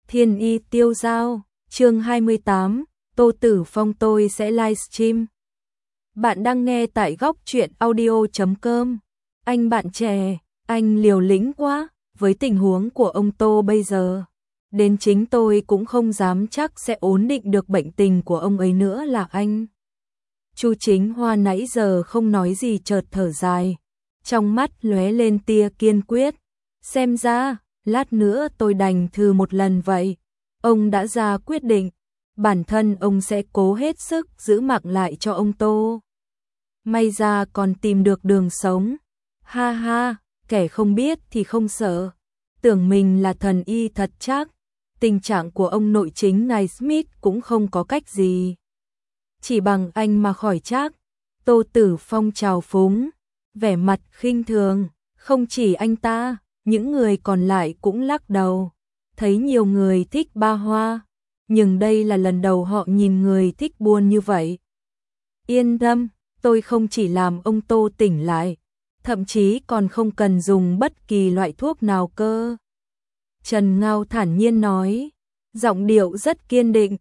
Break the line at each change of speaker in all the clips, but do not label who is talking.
Thiên Y tiêu giao, chương 28, Tô Tử Phong tôi sẽ livestream. Bạn đang nghe tại góc truyện audio.com. Anh bạn trẻ, anh liều lĩnh quá, với tình huống của ông Tô bây giờ. Đến chính tôi cũng không dám chắc sẽ ổn định được bệnh tình của ông ấy nữa là anh. Chu Chính Hoa nãy giờ không nói gì chợt thở dài. Trong mắt lóe lên tia kiên quyết. Xem ra, lát nữa tôi đành thử một lần vậy. Ông đã ra quyết định, bản thân ông sẽ cố hết sức giữ mạng lại cho ông Tô. May ra còn tìm được đường sống. Ha ha, kẻ không biết thì không sợ. Tưởng mình là thần y thật chắc. Tình trạng của ông nội chính ngài Smith cũng không có cách gì. Chỉ bằng anh mà khỏi chắc. Tô Tử Phong trào phúng, vẻ mặt khinh thường. Không chỉ anh ta, những người còn lại cũng lắc đầu. Thấy nhiều người thích Ba Hoa, nhưng đây là lần đầu họ nhìn người thích buôn như vậy. Yên tâm, tôi không chỉ làm ông Tô tỉnh lại, thậm chí còn không cần dùng bất kỳ loại thuốc nào cơ. Trần Ngao thản nhiên nói, giọng điệu rất kiên định.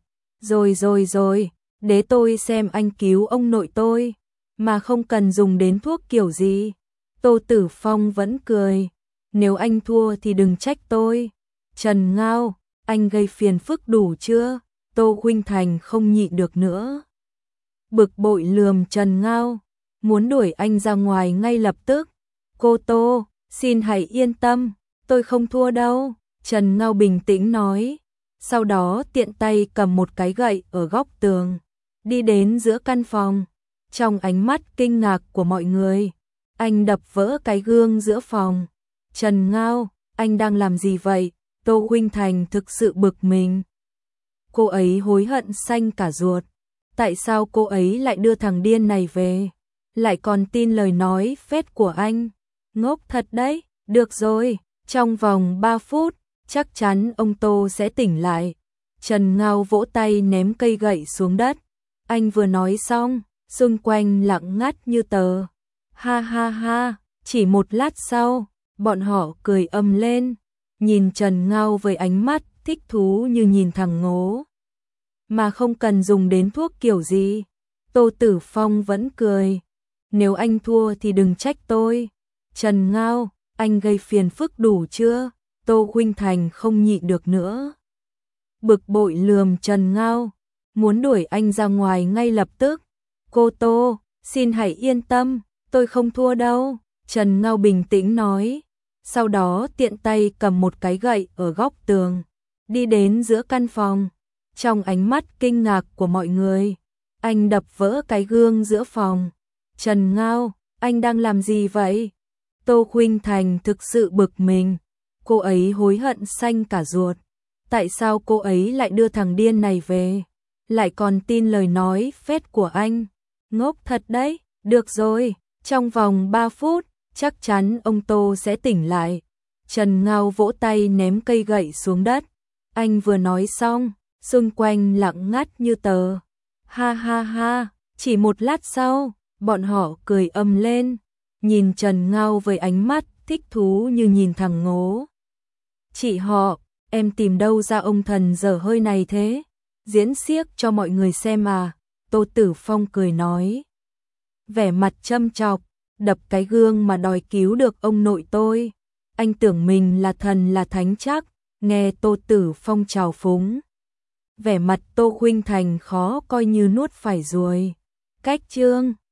Rồi, để tôi xem anh cứu ông nội tôi, mà không cần dùng đến thuốc kiểu gì. Tô Tử Phong vẫn cười, nếu anh thua thì đừng trách tôi. Trần Ngao, anh gây phiền phức đủ chưa? Tô Khuynh Thành không nhịn được nữa. Bực bội lườm Trần Ngao, muốn đuổi anh ra ngoài ngay lập tức. Cô Tô, xin hãy yên tâm, tôi không thua đâu. Trần Ngao bình tĩnh nói, sau đó tiện tay cầm một cái gậy ở góc tường, đi đến giữa căn phòng. Trong ánh mắt kinh ngạc của mọi người, anh đập vỡ cái gương giữa phòng. Trần Ngao, anh đang làm gì vậy? Tô Khuynh Thành thực sự bực mình. Cô ấy hối hận xanh cả ruột. Tại sao cô ấy lại đưa thằng điên này về? Lại còn tin lời nói phét của anh. Ngốc thật đấy. Được rồi, trong vòng 3 phút, chắc chắn ông Tô sẽ tỉnh lại. Trần Ngao vỗ tay ném cây gậy xuống đất. Anh vừa nói xong, xung quanh lặng ngắt như tờ. Ha ha ha, chỉ một lát sau, bọn họ cười ầm lên, nhìn Trần Ngao với ánh mắt thích thú như nhìn thằng ngố. Mà không cần dùng đến thuốc kiểu gì. Tô Tử Phong vẫn cười, nếu anh thua thì đừng trách tôi. Trần Ngao, anh gây phiền phức đủ chưa? Tô Khuynh Thành không nhịn được nữa. Bực bội lườm Trần Ngao, muốn đuổi anh ra ngoài ngay lập tức. Cô Tô, xin hãy yên tâm, tôi không thua đâu. Trần Ngao bình tĩnh nói, sau đó tiện tay cầm một cái gậy ở góc tường, đi đến giữa căn phòng. Trong ánh mắt kinh ngạc của mọi người, anh đập vỡ cái gương giữa phòng. Trần Ngao, anh đang làm gì vậy? Tô Khuynh Thành thực sự bực mình. Cô ấy hối hận xanh cả ruột. Tại sao cô ấy lại đưa thằng điên này về? Lại còn tin lời nói phét của anh. Ngốc thật đấy. Được rồi, trong vòng 3 phút, chắc chắn ông Tô sẽ tỉnh lại. Trần Ngao vỗ tay ném cây gậy xuống đất. Anh vừa nói xong, xung quanh lặng ngắt như tờ. Ha ha ha, chỉ một lát sau, bọn họ cười ầm lên, nhìn Trần Ngao với ánh mắt thích thú như nhìn thằng ngố. Chị họ, em tìm đâu ra ông thần dở hơi này thế? Diễn xiếc cho mọi người xem à? Tô Tử Phong cười nói. Vẻ mặt châm chọc, đập cái gương mà đòi cứu được ông nội tôi. Anh tưởng mình là thần là thánh chắc, nghe Tô Tử Phong trào phúng. Vẻ mặt Tô Khuynh Thành khó coi như nuốt phải ruồi. Cách chương